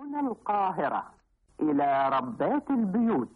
من القاهرة إلى ربات البيوت.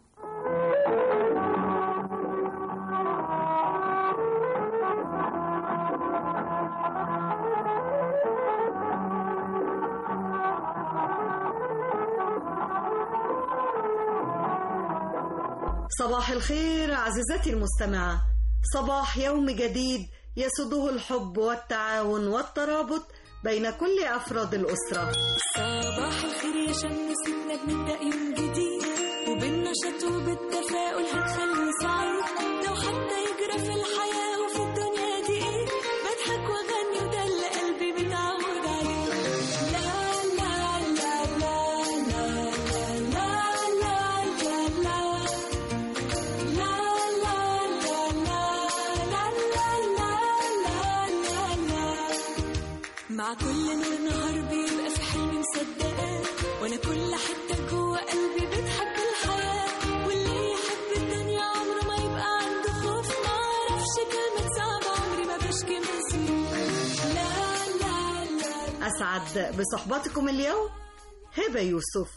صباح الخير عزيزتي المستمعة، صباح يوم جديد يسوده الحب والتعاون والترابط بين كل أفراد الأسرة. صباح الخير يا شمسنا، بنبدأ يوم جديد وبالنشاط وبالتفاؤل هنخليه سعيد. لو حتى يجرى في الحياة وفي الدنيا دي ايه، بضحك واغني وده اللي قلبي متعود عليه. لا لا لا لا لا لا لا لا مع كل نور نهار بيبقى في حلمي مصدقاه، وانا كل حته جوه قلبي بتحب الحياه. واللي يحب الدنيا عمره ما يبقى عنده خوف، ما اعرفش كلمه صعبه عمري ما بشكي من لا لا لا. أسعد بصحبتكم اليوم هبة يوسف.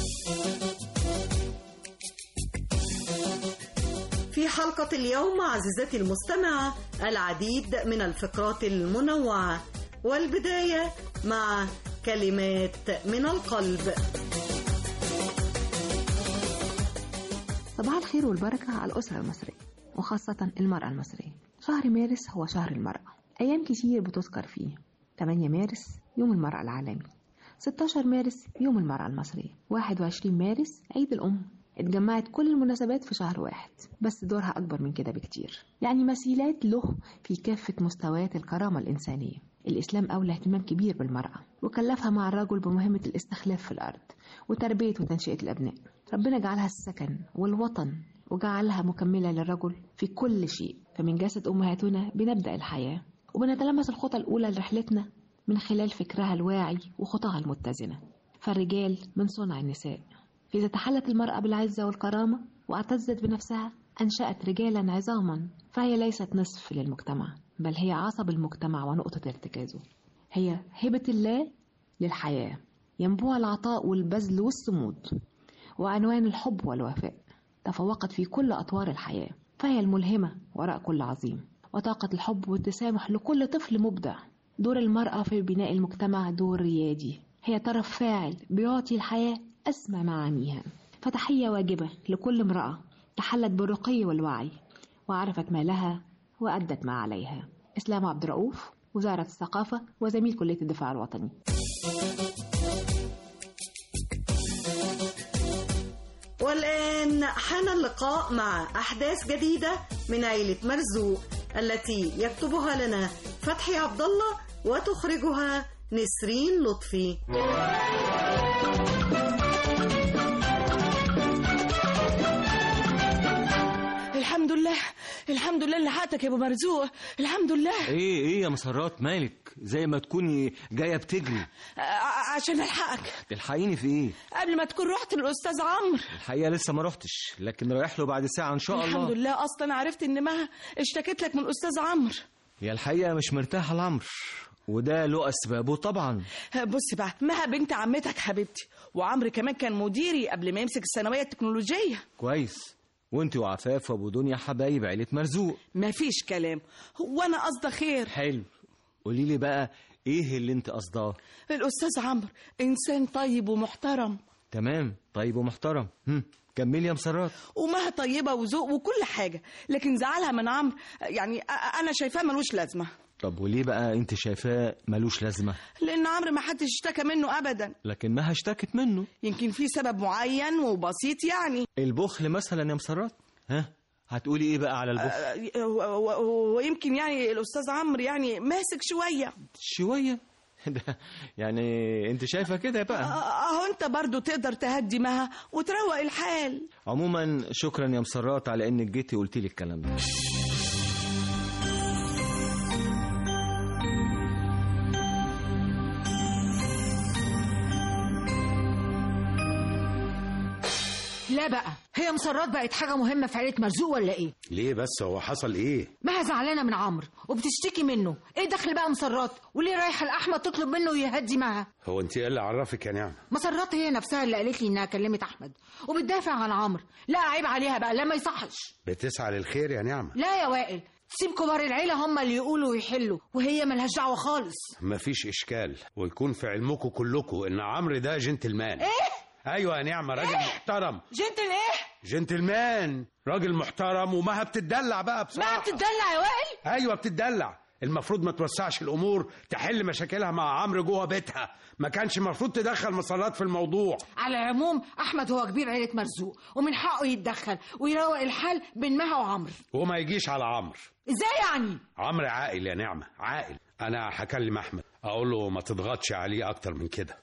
في حلقة اليوم عزيزتي المستمعة العديد من الفقرات المنوعة، والبداية مع كلمات من القلب. صباح الخير والبركة على الأسرة المصرية وخاصة المرأة المصرية. شهر مارس هو شهر المرأة، أيام كتير بتذكر فيه. 8 مارس يوم المرأة العالمي، 16 مارس يوم المرأة المصرية، 21 مارس عيد الأم. اتجمعت كل المناسبات في شهر واحد، بس دورها أكبر من كده بكتير، يعني مثيلات له في كافة مستويات الكرامة الإنسانية. الإسلام أولى اهتمام كبير بالمرأة وكلفها مع الرجل بمهمة الاستخلاف في الأرض وتربية وتنشئة الأبناء. ربنا جعلها السكن والوطن وجعلها مكملة للرجل في كل شيء. فمن جسد أمهاتنا بنبدأ الحياة، وبنتلمس الخطى الأولى لرحلتنا من خلال فكرها الواعي وخطاها المتزنة. فالرجال من صنع النساء، إذا تحلت المرأة بالعزة والكرامة واعتزت بنفسها أنشأت رجالا عظاما، فهي ليست نصف للمجتمع، بل هي عصب المجتمع ونقطة ارتكازه. هي هبة الله للحياة، ينبوع العطاء والبذل والصمود، وعنوان الحب والوفاء. تفوقت في كل أطوار الحياة، فهي الملهمة وراء كل عظيم، وطاقة الحب والتسامح لكل طفل مبدع. دور المرأة في بناء المجتمع دور ريادي، هي طرف فاعل بيعطي الحياة أسمى معانيها. فتحية واجبة لكل امرأة تحلت بالرقي والوعي وعرفت ما لها وأدت ما عليها. إسلام عبد الرؤوف، وزارة الثقافة وزميل كلية الدفاع الوطني. والآن حان اللقاء مع أحداث جديدة من عيلة مرزوق التي يكتبها لنا فتحي عبد الله وتخرجها نسرين لطفي. الحمد لله اللي لحقتك يا ابو مرزوق، الحمد لله. ايه يا مسرات، مالك زي ما تكوني جايه بتجري؟ عشان الحقك. تلحقيني في ايه؟ قبل ما تكون رحت للاستاذ عمرو. الحقيقه لسه ما رحتش، لكن رايح له بعد ساعه ان شاء الله. الحمد لله، اصلا عرفت ان مها اشتكت لك من الاستاذ عمرو. هي الحقيقه مش مرتاحه لعمرو، وده له اسبابه طبعا. بص بقى، مها بنت عمتك حبيبتي، وعمرو كمان كان مديري قبل ما يمسك الثانويه التكنولوجيه. كويس. وانت وعفاف وابو دنيا حبايب عيله مرزوق. مفيش كلام، هو انا قصده خير. حلو، قولي لي بقى ايه اللي انت قصداه؟ الاستاذ عمرو انسان طيب ومحترم. تمام، طيب ومحترم. كملي يا مسرات. ومها طيبه وذوق وكل حاجه، لكن زعلها من عمرو يعني انا شايفاه ملوش لازمه. طب وليه بقى انت شايفاه ملوش لازمه؟ لان عمرو ما حدش اشتكى منه ابدا. لكن مها اشتكت منه. يمكن في سبب معين وبسيط، يعني البخل مثلا يا مسرات. ها، هتقولي ايه بقى على البخل؟ ويمكن يعني الاستاذ عمرو يعني ماسك شويه ده يعني انت شايفه كده بقى؟ اهو انت برضو تقدر تهدي مها وتروق الحال. عموما شكرا يا مسرات على انك جيتي وقلتي لي الكلام ده. لا بقى، هي مسرات بقت حاجة مهمة في عيلة مرزوق ولا ايه؟ ليه بس؟ هو حصل ايه؟ ما زعلانة من عمرو وبتشتكي منه، ايه دخل بقى مسرات؟ وليه رايحة لأحمد تطلب منه يهدي معاها؟ هو انت ايه اللي عرفك يا نعمة؟ مسرات هي نفسها اللي قالت لي انها كلمت احمد وبتدافع عن عمرو. لا عيب عليها بقى، لا ما يصحش. بتسعى للخير يا نعمة. لا يا وائل، سيب كبار العيلة هم اللي يقولوا ويحلوا، وهي ملهاش دعوة خالص. مفيش اشكال، ويكون في علمكم كلكم ان عمرو ده جنتلمان. ايه؟ ايوه يا نعمة، راجل محترم. جنتل ايه؟ جنتلمان، راجل محترم. وما بتدلع بقى بصراحة. ما بتدلع يا وائل؟ ايوه بتدلع. المفروض ما توسعش الامور، تحل مشاكلها مع عمرو جوه بيتها. ما كانش المفروض تدخل مسرات في الموضوع. على العموم احمد هو كبير عيلة مرزوق ومن حقه يتدخل ويروق الحال بين مها وعمرو. وما يجيش على عمرو. ازاي يعني؟ عمرو عاقل يا نعمة، عاقل. انا هكلم احمد اقول له ما تضغطش عليه اكتر من كده.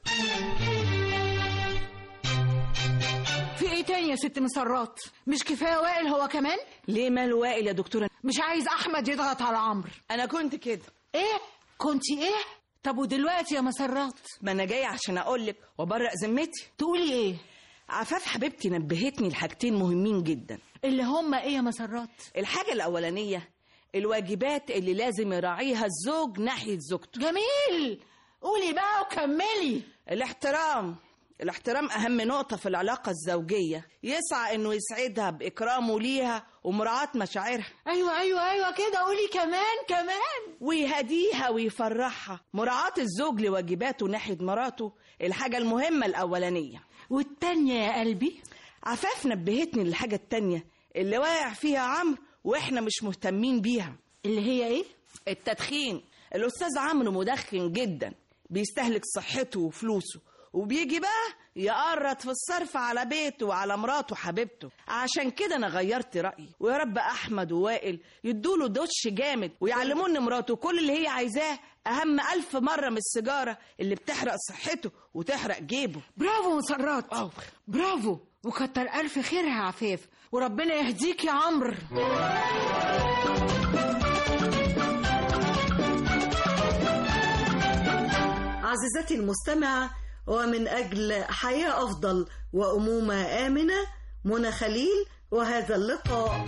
في ايه تاني يا ست مسرات؟ مش كفايه وائل هو كمان؟ ليه مال وائل يا دكتورة؟ مش عايز احمد يضغط على عمرو. انا كنت كده. ايه كنتي ايه؟ طب ودلوقتي يا مسرات؟ ما انا جايه عشان اقولك وابرق ذمتي. تقولي ايه؟ عفاف حبيبتي نبهتني لحاجتين مهمين جدا. اللي هم ايه يا مسرات؟ الحاجه الاولانيه الواجبات اللي لازم يراعيها الزوج ناحيه زوجته. جميل، قولي بقى وكملي. الاحترام أهم نقطة في العلاقة الزوجية. يسعى إنه يسعدها بإكرامه ليها ومراعاة مشاعرها. أيوة كده، قولي كمان. ويهديها ويفرحها. مراعاة الزوج لواجباته ناحية مراته الحاجة المهمة الأولانية. والتانية يا قلبي؟ عفاف نبهتني للحاجة التانية اللي واقع فيها عمرو وإحنا مش مهتمين بيها. اللي هي إيه؟ التدخين. الأستاذ عمرو مدخن جدا، بيستهلك صحته وفلوسه، وبيجي بقى يقرط في الصرف على بيته وعلى مراته حبيبته. عشان كده انا غيرت رأيي، ويا رب احمد ووائل يدوله دوش جامد ويعلموا ان مراته كل اللي هي عايزاه اهم 1000 مرة من السيجارة اللي بتحرق صحته وتحرق جيبه. برافو مسرات، برافو، وكتر الف خيرها يا عفاف، وربنا يهديك يا عمرو. عزيزتي المستمعة، ومن أجل حياة أفضل وأمومة آمنة، منى خليل وهذا اللقاء.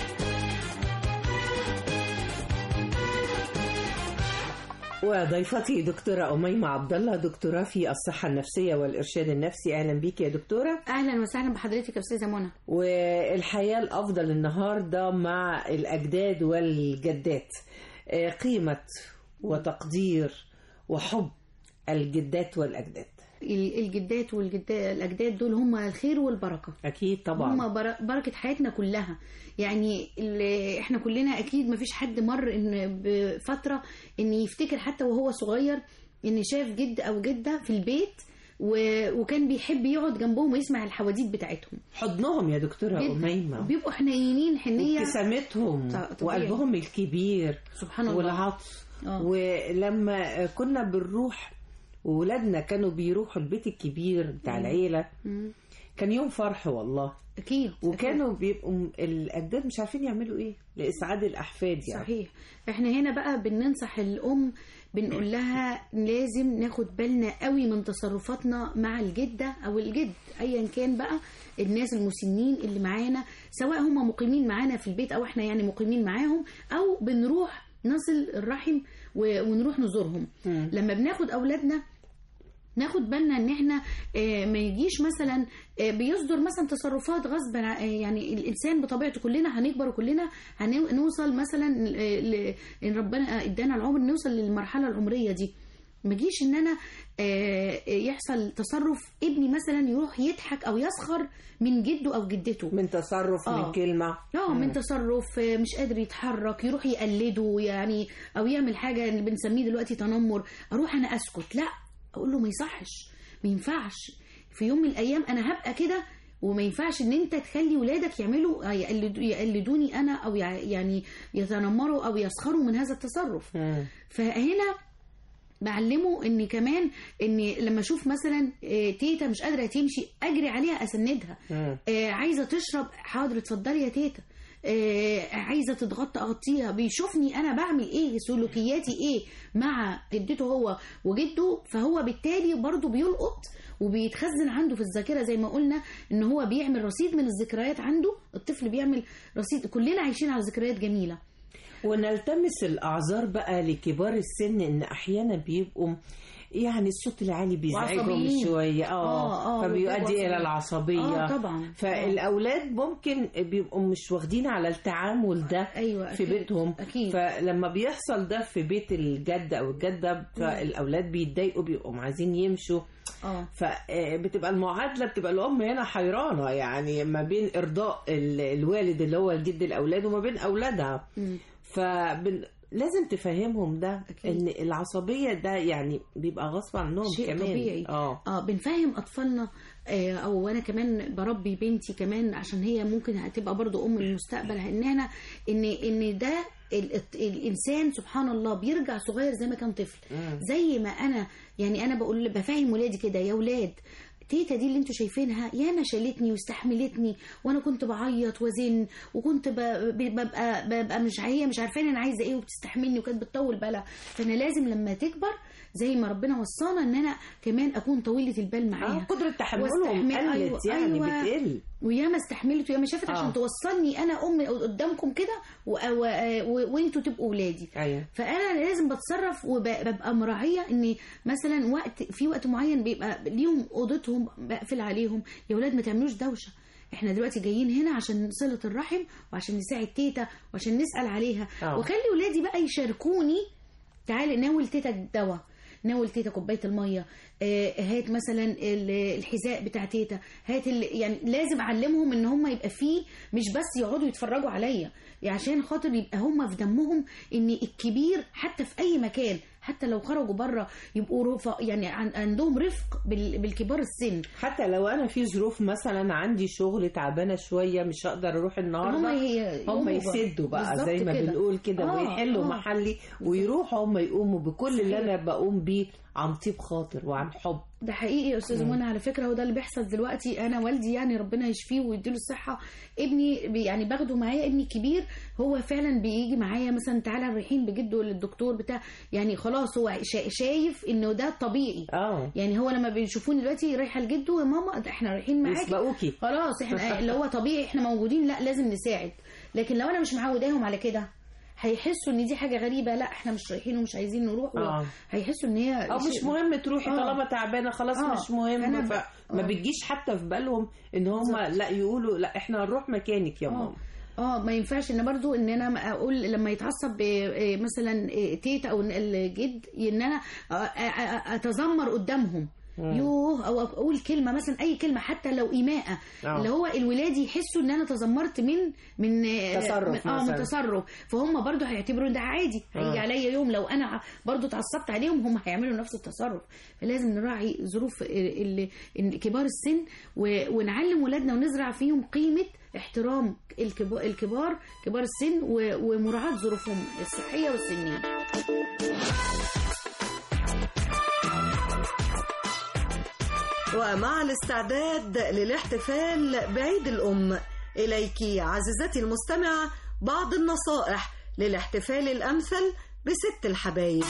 وضيفتي دكتورة أميمة عبد الله، دكتوراه في الصحة النفسية والإرشاد النفسي. أهلا بيك يا دكتورة. أهلا وسهلا بحضرتك يا أستاذة منى. والحياة الأفضل النهاردة مع الأجداد والجدات، قيمة وتقدير وحب الجدات والأجداد. الجدات والأجداد دول هم الخير والبركة. أكيد طبعا، هم بركة حياتنا كلها. يعني احنا كلنا أكيد ما فيش حد مر إن بفترة إن يفتكر حتى وهو صغير إن شاف جد أو جدة في البيت وكان بيحب يقعد جنبهم ويسمع الحواديت بتاعتهم. حضنهم يا دكتورة أميمة، بيبقوا حنينين حنية، وابتسامتهم وقلبهم الكبير سبحان الله والعطف. ولما كنا بنروح وولادنا كانوا بيروحوا البيت الكبير بتاع العيلة، كان يوم فرح والله. أكيد. وكانوا بيبقوا الأجداد مش عارفين يعملوا إيه لإسعاد الأحفاد يعني. صحيح. إحنا هنا بقى بننصح الأم، بنقول لها لازم ناخد بالنا قوي من تصرفاتنا مع الجدة أو الجد، أيا كان بقى الناس المسنين اللي معانا، سواء هم مقيمين معانا في البيت أو إحنا يعني مقيمين معاهم، أو بنروح نصل الرحم ونروح نزورهم. لما بناخد أولادنا ناخد بالنا ان احنا ما يجيش مثلا بيصدر مثلا تصرفات غصب، يعني الانسان بطبيعته كلنا هنكبر وكلنا هنوصل مثلا ان ربنا ادانا العمر نوصل للمرحله العمريه دي. ما يجيش ان انا يحصل تصرف ابني مثلا يروح يضحك او يسخر من جده او جدته، من تصرف من كلمه، من تصرف مش قادر يتحرك يروح يقلده يعني، او يعمل حاجه اللي بنسميه دلوقتي تنمر، اروح انا اسكت. لا، اقول له ما يصحش، ما ينفعش في يوم من الايام انا هبقى كده، وما ينفعش ان انت تخلي ولادك يعملوا يقلدوني انا، او يعني يتنمروا او يسخروا من هذا التصرف. فهنا بعلمه ان كمان ان لما اشوف مثلا تيتا مش قادره تمشي اجري عليها اسندها، عايزه تشرب حاضر اتفضلي يا تيتا، عايزه تتغطى اغطيها. بيشوفني انا بعمل ايه، سلوكياتي ايه مع جدته هو وجده، فهو بالتالي برضو بيلقط وبيتخزن عنده في الذاكره زي ما قلنا ان هو بيعمل رصيد من الذكريات عنده. الطفل بيعمل رصيد، كلنا عايشين على ذكريات جميله. ونلتمس الأعذار بقى لكبار السن إن أحيانا بيبقوا يعني الصوت العالي بيزعجهم شوية فبيؤدي إلى العصبية طبعا. فالأولاد ممكن بيبقوا مش واخدين على التعامل ده في بيتهم. أكيد. فلما بيحصل ده في بيت الجد أو الجدة فالأولاد بيتضايقوا، بيبقوا عايزين يمشوا. فبتبقى المعادلة بتبقى الأم هنا حيرانة يعني ما بين إرضاء الوالد اللي هو الجد الأولاد وما بين أولادها. لازم تفهمهم ده أكيد. ان العصبيه ده يعني بيبقى غصب عنهم شيء كمان طبيعي. بنفهم اطفالنا، او انا كمان بربي بنتي كمان عشان هي ممكن هتبقى برضو ام المستقبل، ان ده الانسان سبحان الله بيرجع صغير زي ما كان طفل. زي ما انا يعني انا بفهم ولادي كده، يا ولاد تيتا دي اللي انتوا شايفينها ياما شالتني واستحملتني وانا كنت بعيط وزن وكنت ببقى مش عارفانه انا عايزه ايه وبتستحملني وكانت بتطول بالها. فانا لازم لما تكبر زي ما ربنا وصانا ان انا كمان اكون طويله البال معاها. قدره تحملهم قلت يعني بتقل. وياما استحملت وياما شافت عشان توصلني انا ام قدامكم كده وانتوا تبقوا ولادي. فانا لازم بتصرف وببقى مراعيه ان مثلا في وقت معين بيبقى ليهم اوضتهم بقفل عليهم، يا ولاد ما تعملوش دوشه، احنا دلوقتي جايين هنا عشان صله الرحم وعشان نساعد تيتا وعشان نسال عليها. وخلي ولادي بقى يشاركوني، تعالي ناول تيتا الدواء، ناول تيتا كوبايه الميه، هات مثلا الحذاء بتاع تيتا، هات يعني لازم اعلمهم ان هم يبقى فيه مش بس يقعدوا يتفرجوا عليا، عشان خاطر يبقى هم في دمهم ان الكبير حتى في اي مكان حتى لو خرجوا بره يبقوا يعني عندهم رفق بالكبار السن. حتى لو انا في ظروف مثلا عندي شغل تعبانه شويه مش هقدر اروح النهارده، هم يسدوا بقى زي ما بنقول كده ويحلوا محلي ويروحوا هم يقوموا بكل اللي انا بقوم بيه عن طيب خاطر وعن حب. ده حقيقي يا استاذ منى، على فكره هو ده اللي بيحصل دلوقتي. انا والدي يعني ربنا يشفيه ويديله الصحه، ابني يعني باخده معايا، ابني الكبير هو فعلا بيجي معايا مثلا تعالى رايحين بجده للدكتور بتاع، يعني خلاص هو شايف انه ده طبيعي. يعني هو لما بيشوفوني دلوقتي رايحه لجده، يا ماما احنا رايحين معاكي يسبقوكي خلاص احنا اللي هو طبيعي احنا موجودين، لا لازم نساعد. لكن لو انا مش معوداهم على كده هيحسوا ان دي حاجه غريبه، لا احنا مش رايحين ومش عايزين نروح. هيحسوا ان هي مش مهم تروحي طالما تعبانه خلاص مش مهم. ما بتجيش حتى في بالهم ان هم لا يقولوا لا احنا هنروح مكانك يا ماما. ما ينفعش ان برضو ان انا اقول لما يتعصب مثلا تيتا او الجد ان انا اتذمر قدامهم يوه، او اقول كلمه مثلا اي كلمه حتى لو ايماءه اللي هو الولاد يحسوا ان انا تذمرت من تصرف من تصرف، فهم برضو هيعتبروا ده عادي. هيجي عليا يوم لو انا برضو اتعصبت عليهم هم هيعملوا نفس التصرف. فلازم نراعي ظروف كبار السن ونعلم ولادنا ونزرع فيهم قيمه احترام الكبار كبار السن ومراعاه ظروفهم الصحيه والسنيه. ومع الاستعداد للاحتفال بعيد الأم، إليك عزيزتي المستمعة بعض النصائح للاحتفال الأمثل بست الحبايب.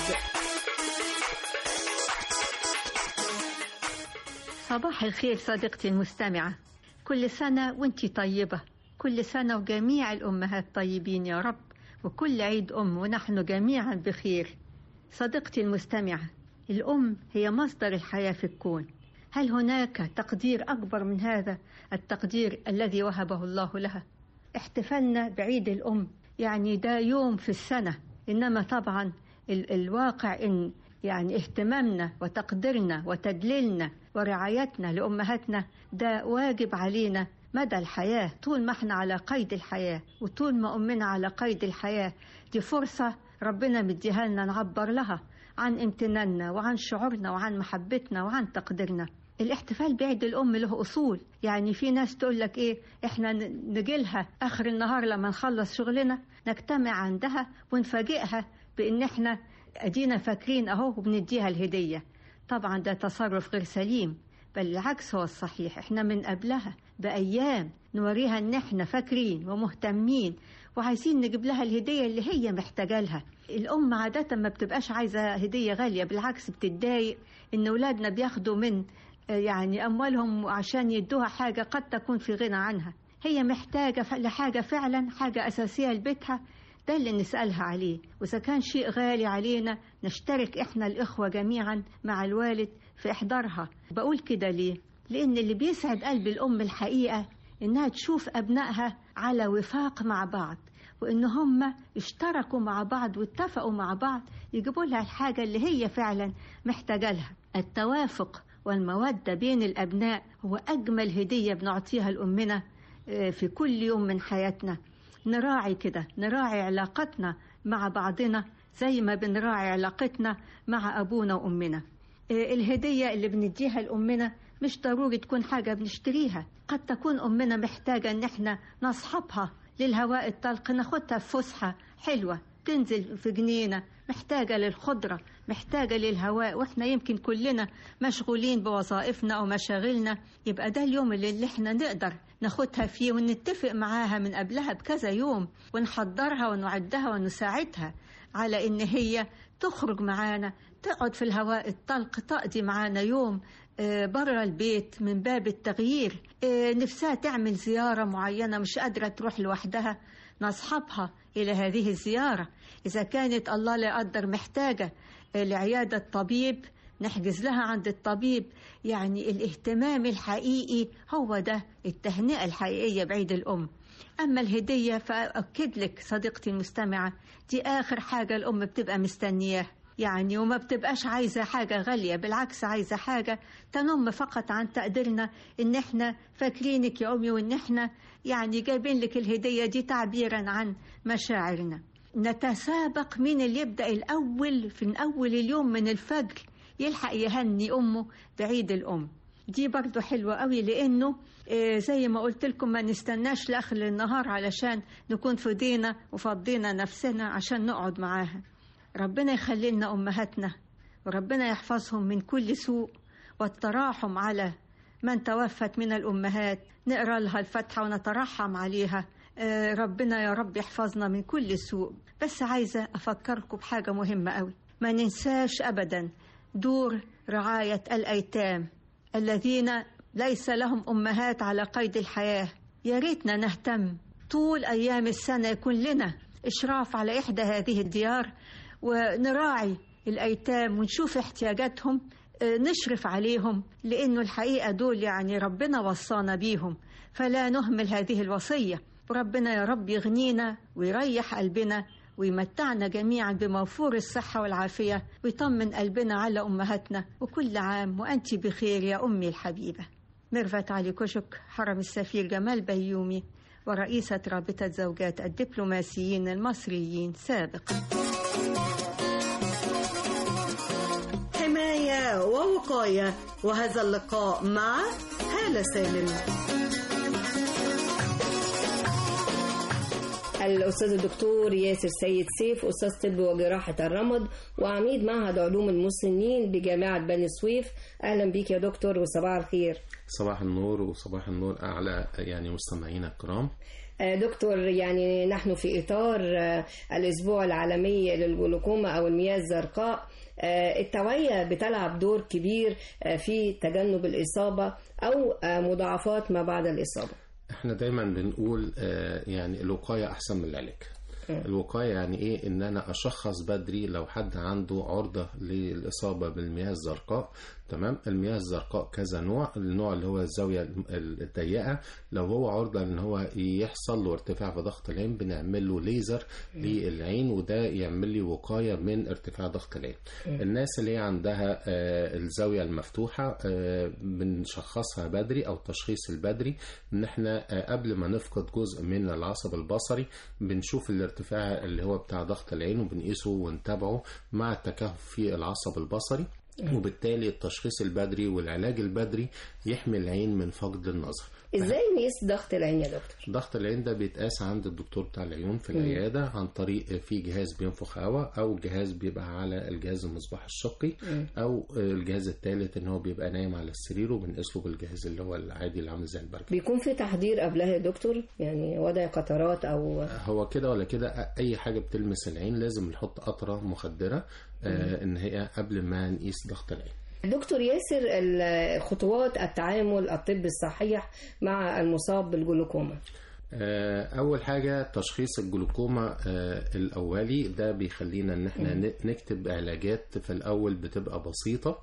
صباح الخير صديقتي المستمعة، كل سنة وانتي طيبة، كل سنة وجميع الأمهات طيبين يا رب، وكل عيد أم ونحن جميعا بخير. صديقتي المستمعة، الأم هي مصدر الحياة في الكون. هل هناك تقدير أكبر من هذا التقدير الذي وهبه الله لها؟ احتفالنا بعيد الأم يعني ده يوم في السنة، إنما طبعا الواقع إن يعني اهتمامنا وتقديرنا وتدليلنا ورعايتنا لأمهاتنا ده واجب علينا مدى الحياة. طول ما احنا على قيد الحياة وطول ما أمنا على قيد الحياة، دي فرصة ربنا مديها لنا نعبر لها عن امتناننا وعن شعورنا وعن محبتنا وعن تقديرنا. الاحتفال بعيد الأم له أصول، يعني في ناس تقول لك إيه، إحنا نجيلها آخر النهار لما نخلص شغلنا نجتمع عندها ونفاجئها بإن إحنا أدينا فاكرين أهو وبنديها الهدية. طبعا ده تصرف غير سليم، بل العكس هو الصحيح. إحنا من قبلها بأيام نوريها إن إحنا فاكرين ومهتمين وعايزين نجيب لها الهدية اللي هي محتاجة لها. الأم عادة ما بتبقاش عايزة هدية غالية، بالعكس بتتضايق إن أولادنا بياخدوا من يعني أموالهم عشان يدوها حاجة قد تكون في غنى عنها، هي محتاجة لحاجة فعلا، حاجة أساسية لبيتها، ده اللي نسألها عليه. وإذا كان شيء غالي علينا نشترك إحنا الإخوة جميعا مع الوالد في إحضارها. بقول كده ليه؟ لأن اللي بيسعد قلب الأم الحقيقة إنها تشوف أبنائها على وفاق مع بعض، وإن هم اشتركوا مع بعض واتفقوا مع بعض يجيبوا لها الحاجة اللي هي فعلا محتاجة لها. التوافق والمودة بين الأبناء هو أجمل هدية بنعطيها لأمنا في كل يوم من حياتنا. نراعي كده، نراعي علاقتنا مع بعضنا زي ما بنراعي علاقتنا مع أبونا وأمنا. الهدية اللي بنديها لأمنا مش ضروري تكون حاجة بنشتريها، قد تكون أمنا محتاجة إن احنا نصحبها للهواء الطلق، ناخدها في فسحة حلوة، تنزل في جنينة، محتاجة للخضرة، محتاجة للهواء، واحنا يمكن كلنا مشغولين بوظائفنا أو مشاغلنا. يبقى ده اليوم اللي احنا نقدر ناخدها فيه ونتفق معاها من قبلها بكذا يوم، ونحضرها ونعدها ونساعدها على إن هي تخرج معانا، تقعد في الهواء الطلق، تقضي معانا يوم برا البيت من باب التغيير. نفسها تعمل زيارة معينة مش قادرة تروح لوحدها، نصحبها إلى هذه الزيارة. إذا كانت الله لا يقدر محتاجة لعيادة طبيب، نحجز لها عند الطبيب. يعني الاهتمام الحقيقي هو ده التهنئة الحقيقية بعيد الأم. أما الهدية فأكد لك صديقتي المستمعة، دي آخر حاجة الأم بتبقى مستنياه، يعني وما بتبقاش عايزة حاجة غالية، بالعكس عايزة حاجة تنم فقط عن تقديرنا إن احنا فاكرينك يا أمي، وإن احنا يعني جايبين لك الهدية دي تعبيرا عن مشاعرنا. نتسابق مين اللي يبدأ الأول في أول اليوم من الفجر يلحق يهني أمه بعيد الأم. دي برضو حلوة قوي، لأنه زي ما قلت لكم ما نستناش لآخر النهار علشان نكون فدينا وفضينا نفسنا عشان نقعد معاها. ربنا يخلي لنا أمهاتنا، وربنا يحفظهم من كل سوء، والتراحم على من توفت من الأمهات، نقرأ لها الفاتحة ونترحم عليها. ربنا يا رب يحفظنا من كل سوء. بس عايزة أفكركم بحاجة مهمة قوي، ما ننساش أبدا دور رعاية الأيتام الذين ليس لهم أمهات على قيد الحياة. يا ريتنا نهتم طول أيام السنة، يكون لنا إشراف على إحدى هذه الديار ونراعي الأيتام ونشوف احتياجاتهم، نشرف عليهم، لأنه الحقيقة دول يعني ربنا وصانا بيهم، فلا نهمل هذه الوصية. وربنا يا رب يغنينا ويريح قلبنا ويمتعنا جميعا بموفور الصحة والعافية، ويطمن قلبنا على أمهاتنا. وكل عام وأنت بخير يا أمي الحبيبة. ميرفت علي كشك، حرم السفير جمال بيومي، ورئيسة رابطة زوجات الدبلوماسيين المصريين سابقا. حماية ووقاية، وهذا اللقاء مع هالة سالم. الأستاذ الدكتور ياسر سيد سيف، أستاذ طب وجراحة الرمد وعميد معهد علوم المسنين بجامعة بني سويف. أهلا بيك يا دكتور وصباح الخير. صباح النور، وصباح النور أعلى يعني مستمعينا الكرام. دكتور، يعني نحن في إطار الأسبوع العالمي للجلوكوما أو المياه الزرقاء. التوعية بتلعب دور كبير في تجنب الإصابة أو مضاعفات ما بعد الإصابة. احنا دايما بنقول يعني الوقاية أحسن من العلاج. الوقاية يعني ايه؟ ان انا اشخص بدري لو حد عنده عرضة للإصابة بالمياه الزرقاء. تمام. المياه الزرقاء كذا نوع، النوع اللي هو الزاوية الضيقة لو هو عرضة ان هو يحصل له ارتفاع في ضغط العين بنعمل له ليزر للعين، وده يعمل لي وقاية من ارتفاع ضغط العين. الناس اللي عندها الزاوية المفتوحة بنشخصها بدري، او التشخيص البدري ان احنا قبل ما نفقد جزء من العصب البصري بنشوف الارتفاع اللي هو بتاع ضغط العين وبنقيسه ونتابعه مع التكهف في العصب البصري، وبالتالي التشخيص البدري والعلاج البدري يحمي العين من فقد النظر. ازاي نقيس ضغط العين يا دكتور؟ ضغط العين ده بيتقاس عند الدكتور بتاع العيون في العيادة عن طريق في جهاز بينفخ هواء، او جهاز بيبقى على الجهاز المصباح الشقي، او الجهاز الثالث ان هو بيبقى نايم على السرير وبنقيس له بالجهاز اللي هو العادي اللي عامل زي البرجل. بيكون في تحضير قبلها يا دكتور؟ يعني وضع قطرات او هو كده ولا كده؟ اي حاجة بتلمس العين لازم نحط قطرة مخدرة ان هي قبل ما نقيس ضغط العين. دكتور ياسر، خطوات التعامل الطبي الصحيح مع المصاب بالجلوكوما. أول حاجة تشخيص الجلوكوما الأولي، ده بيخلينا إن احنا نكتب علاجات في الأول بتبقى بسيطة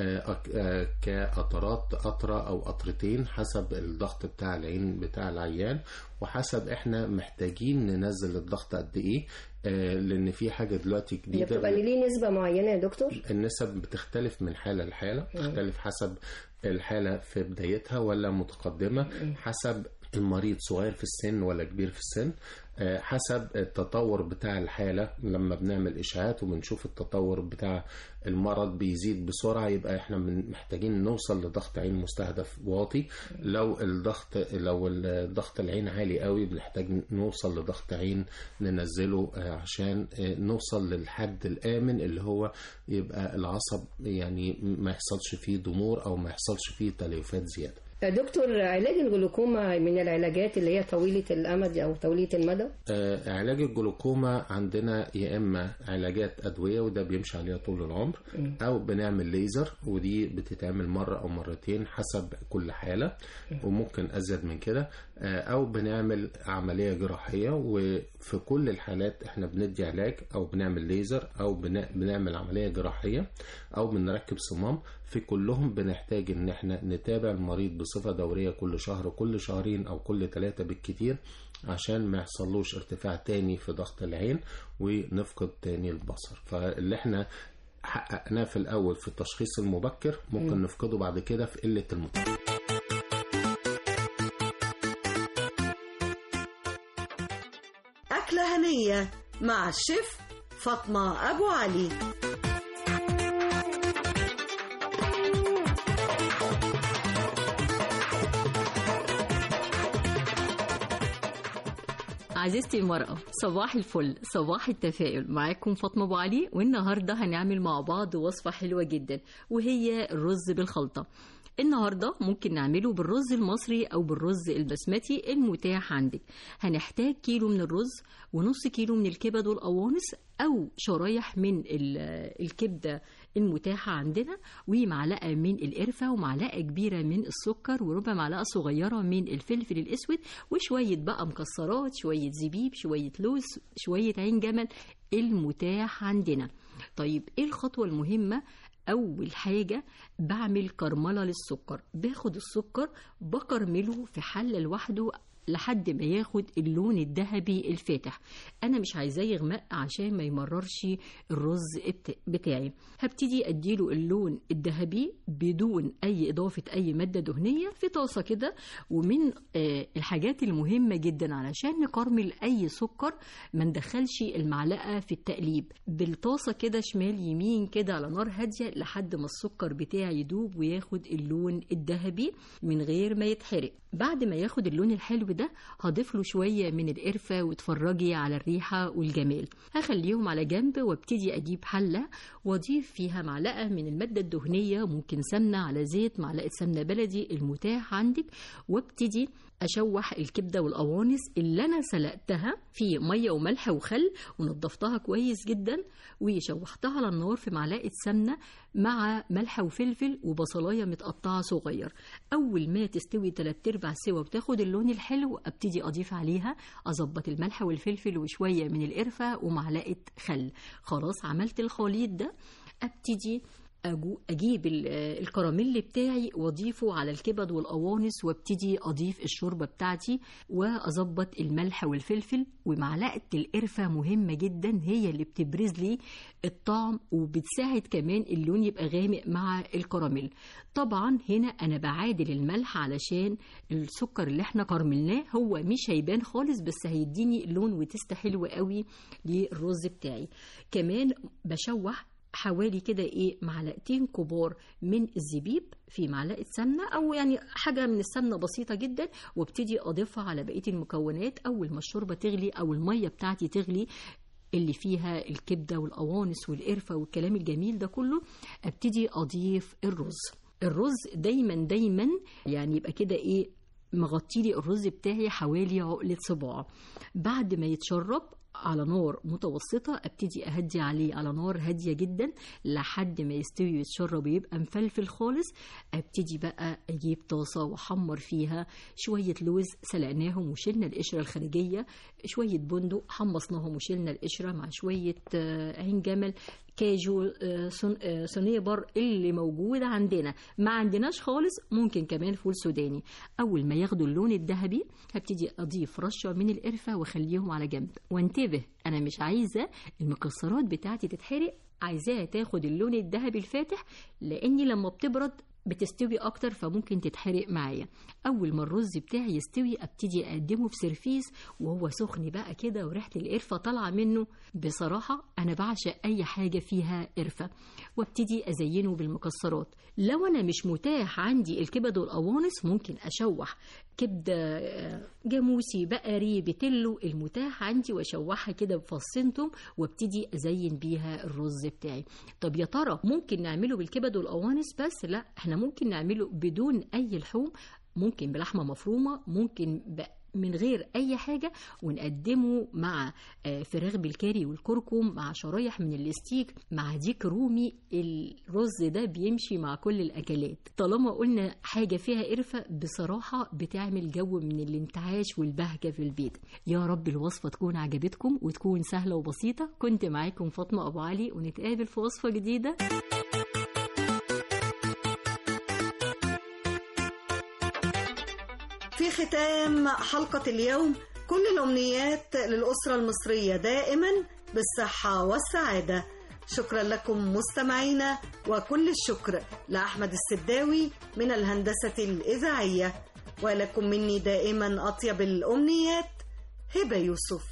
كقطرات، قطرة أو قطرتين حسب الضغط بتاع العين بتاع العيان، وحسب احنا محتاجين ننزل الضغط قد إيه، لأن في حاجة دلوقتي جديدة بتبقى ليه نسبة معينة يا دكتور؟ النسب بتختلف من حالة لحالة، بتختلف حسب الحالة في بدايتها ولا متقدمة، حسب المريض صغير في السن ولا كبير في السن، حسب التطور بتاع الحالة. لما بنعمل إشعاعات وبنشوف التطور بتاع المرض بيزيد بسرعة، يبقى احنا محتاجين نوصل لضغط عين مستهدف واطي. لو الضغط العين عالي قوي، بنحتاج نوصل لضغط عين ننزله عشان نوصل للحد الآمن اللي هو يبقى العصب يعني ما يحصلش فيه ضمور أو ما يحصلش فيه تليفات زيادة. دكتور، علاج الجلوكوما من العلاجات اللي هي طويلة الأمد أو طويلة المدى؟ علاج الجلوكوما عندنا يا إما علاجات أدوية وده بيمشي عليها طول العمر، أو بنعمل ليزر ودي بتتعمل مرة أو مرتين حسب كل حالة، وممكن أزيد من كده، أو بنعمل عملية جراحية. وفي كل الحالات احنا بندي علاج أو بنعمل ليزر أو بنعمل عملية جراحية أو بنركب صمام. في كلهم بنحتاج ان احنا نتابع المريض بصفة دورية كل شهر، كل شهرين او كل 3 بالكتير، عشان ما يحصلوش ارتفاع تاني في ضغط العين ونفقد تاني البصر. فاللي احنا حققناه في الاول في التشخيص المبكر ممكن نفقده بعد كده في قلة المتابعة. أكلة هنية مع الشيف فاطمة أبو علي. عزيزتي المرأة، صباح الفل، صباح التفاؤل. معاكم فاطمة أبو علي، والنهاردة هنعمل مع بعض وصفة حلوة جدا وهي الرز بالخلطة. النهاردة ممكن نعمله بالرز المصري أو بالرز البسمتي المتاح عندك. هنحتاج كيلو من الرز ونص كيلو من الكبد والقوانص أو شرايح من الكبدة المتاحة عندنا، ومعلقة من القرفة ومعلقة كبيرة من السكر وربع معلقة صغيرة من الفلفل الأسود وشوية بقى مكسرات، شوية زبيب، شوية لوز، شوية عين جمل المتاح عندنا. طيب ايه الخطوة المهمة؟ أول حاجة بعمل كرملة للسكر، باخد السكر بكرمله في حلة لوحده لحد ما ياخد اللون الذهبي الفاتح. انا مش عايزاه يغمق عشان ما يمررش الرز بتاعي. هبتدي اديله اللون الذهبي بدون اي اضافه اي ماده دهنيه في طاسه كده. ومن الحاجات المهمه جدا علشان نكرمل اي سكر ما ندخلش المعلقه في التقليب، بالطاسه كده شمال يمين كده على نار هاديه لحد ما السكر بتاعي يدوب وياخد اللون الذهبي من غير ما يتحرق. بعد ما ياخد اللون الحلو ده هضيف له شويه من القرفه واتفرجي على الريحه والجمال. هخليهم على جنب وابتدي اجيب حله واضيف فيها معلقه من الماده الدهنيه، ممكن سمنه على زيت، معلقه سمنه بلدي المتاح عندك، وابتدي اشوح الكبده والقوانص اللي انا سلقتها في ميه وملح وخل ونضفتها كويس جدا وشوحتها على النار في معلقه سمنه مع ملح وفلفل وبصلايه متقطعه صغير. اول ما تستوي 3/4 سوا وتاخد اللون الحلو ابتدي اضيف عليها، اظبط الملح والفلفل وشويه من القرفه ومعلقه خل. خلاص عملت الخليط ده، ابتدي اجيب الكراميل بتاعي واضيفه على الكبد والقوانص وابتدي اضيف الشوربه بتاعتي واظبط الملح والفلفل. ومعلقه القرفه مهمه جدا، هي اللي بتبرز لي الطعم وبتساعد كمان اللون يبقى غامق مع الكراميل. طبعا هنا انا بعادل الملح علشان السكر اللي احنا كرملناه هو مش هيبان خالص، بس هيديني لون وتست حلوه قوي للرز بتاعي. كمان بشوح حوالي كده معلقتين كبار من الزبيب في معلقه سمنه او يعني حاجه من السمنه بسيطه جدا، وابتدي اضيفها على بقيه المكونات. اول ما الشوربه تغلي او الميه بتاعتي تغلي اللي فيها الكبده والقوانص والقرفه والكلام الجميل ده كله، ابتدي اضيف الرز. الرز دايما يعني يبقى كده مغطيلي الرز بتاعي حوالي عقلة صباع. بعد ما يتشرب على نار متوسطة ابتدي اهدي عليه على نار هادية جدا لحد ما يستوي ويتشرب ويبقى مفلفل خالص. ابتدي بقى اجيب طاسة واحمر فيها شوية لوز سلقناهم وشلنا القشرة الخارجية، شوية بندق حمصناهم وشلنا القشرة، مع شوية عين جمل، كاجو، صنيبر اللي موجود عندنا. ما عندناش خالص ممكن كمان فول سوداني. اول ما ياخدوا اللون الذهبي هبتدي اضيف رشة من القرفة واخليهم على جنب. وانتبه انا مش عايزة المكسرات بتاعتي تتحرق، عايزاها تاخد اللون الذهبي الفاتح، لاني لما بتبرد بتستوي اكتر فممكن تتحرق معايا. اول ما الرز بتاعي يستوي ابتدي اقدمه في سيرفيس وهو سخن بقى كده وريحه القرفه طالعه منه. بصراحه انا بعشق اي حاجه فيها قرفه، وابتدي ازينه بالمكسرات. لو انا مش متاح عندي الكبد والقوانص ممكن اشوح كبده جاموسي بقري بتلو المتاح عندي واشوحها كده بفصين توم وابتدي ازين بيها الرز بتاعي. طب يا ترى ممكن نعمله بالكبد والقوانص بس؟ لا، احنا ممكن نعمله بدون اي لحوم، ممكن بلحمه مفرومه، ممكن من غير اي حاجه، ونقدمه مع فراخ بالكاري والكركم، مع شرايح من الستيك، مع ديك رومي. الرز ده بيمشي مع كل الاكلات. طالما قلنا حاجه فيها قرفه بصراحه بتعمل جو من الانتعاش والبهجه في البيت. يا رب الوصفه تكون عجبتكم وتكون سهله وبسيطه. كنت معاكم فاطمه ابو علي، ونتقابل في وصفه جديده. في ختام حلقة اليوم كل الأمنيات للأسرة المصرية دائما بالصحة والسعادة. شكرا لكم مستمعينا، وكل الشكر لأحمد السداوي من الهندسة الإذاعية، ولكم مني دائما أطيب الأمنيات. هبة يوسف.